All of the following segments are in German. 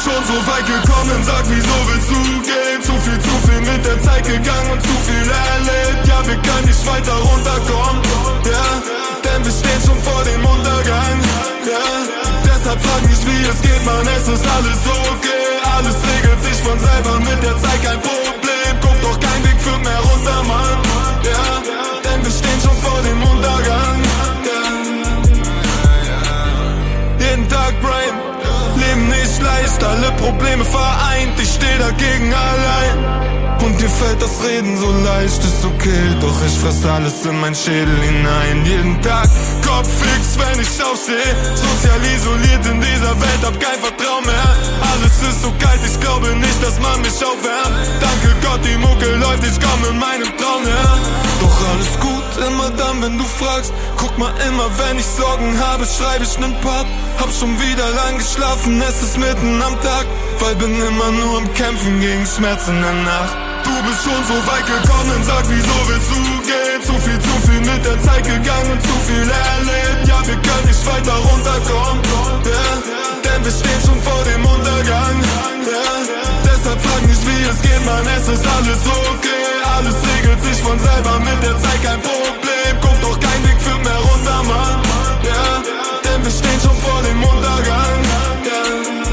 schon so weit gekommen, sag wieso willst du gehen? Zu viel mit der Zeit gegangen und zu viel erlebt. Ja, wir können nicht weiter runterkommen, ja, denn wir stehen schon vor dem Untergang, ja. Deshalb frag nicht wie es geht, Mann, es ist alles okay. Alles regelt sich von selber, mit der Zeit kein Problem. Guck doch kein Weg für mehr runter, Mann, ja, denn wir stehen schon vor dem Untergang, ja. Jeden Tag Brain, Leben nicht leicht, alle Probleme vereint, ich steh dagegen allein. Und dir fällt das Reden so leicht, ist okay, doch ich fress alles in mein Schädel hinein. Jeden Tag Kopf fix, wenn ich aufsteh, sozial isoliert in dieser Welt, hab kein Vertrauen mehr. Alles ist so kalt, ich glaube nicht, dass man mich aufwärmt. Danke Gott, die Mucke läuft, ich komm in meinem Traum her. Doch alles gut, immer dann, wenn du fragst. Guck mal, immer wenn ich Sorgen habe, schreibe ich nen Part. Hab schon wieder lang geschlafen, es ist mitten am Tag, weil bin immer nur am Kämpfen gegen Schmerzen in der Nacht. Du bist schon so weit gekommen, sag wieso willst du gehen? Zu viel mit der Zeit gegangen und zu viel erlebt. Ja, wir können nicht weiter runterkommen, ja, denn wir stehen schon vor dem Untergang, ja. Deshalb frag nicht wie es geht, Mann, es ist alles okay. Alles regelt sich von selber, mit der Zeit kein Problem. Guck doch kein Weg für mehr runter, Mann, ja, denn wir stehen schon vor dem Untergang, ja.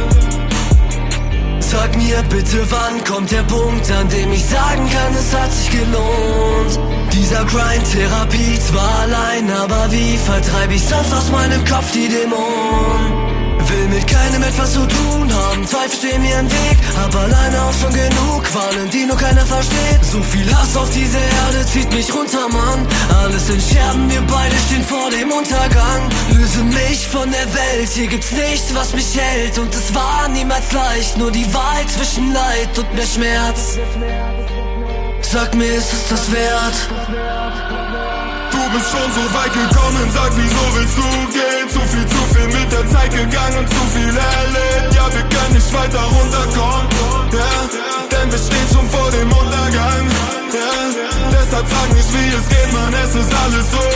Sag mir bitte, wann kommt der Punkt, an dem ich sagen kann, es hat sich gelohnt. Dieser Grind-Therapie zwar allein, aber wie vertreibe ich sonst aus meinem Kopf die Dämonen? Will mit keinem etwas zu tun haben, Zweifel stehen mir im Weg, hab alleine auch schon genug Qualen, die nur keiner versteht. So viel Hass auf diese Erde zieht mich runter, Mann. Alles in Scherben, wir beide stehen vor dem Untergang. Löse mich von der Welt, hier gibt's nichts, was mich hält. Und es war niemals leicht, nur die Wahl zwischen Leid und mehr Schmerz. Sag mir, ist es das wert? Du bist schon so weit gekommen, sag wieso willst du gehen? Zu viel mit der Zeit gegangen und zu viel erlebt. Ja, wir können nicht weiter runterkommen, ja, denn wir stehen schon vor dem Untergang, ja. Deshalb frag nicht wie es geht, Mann, es ist alles so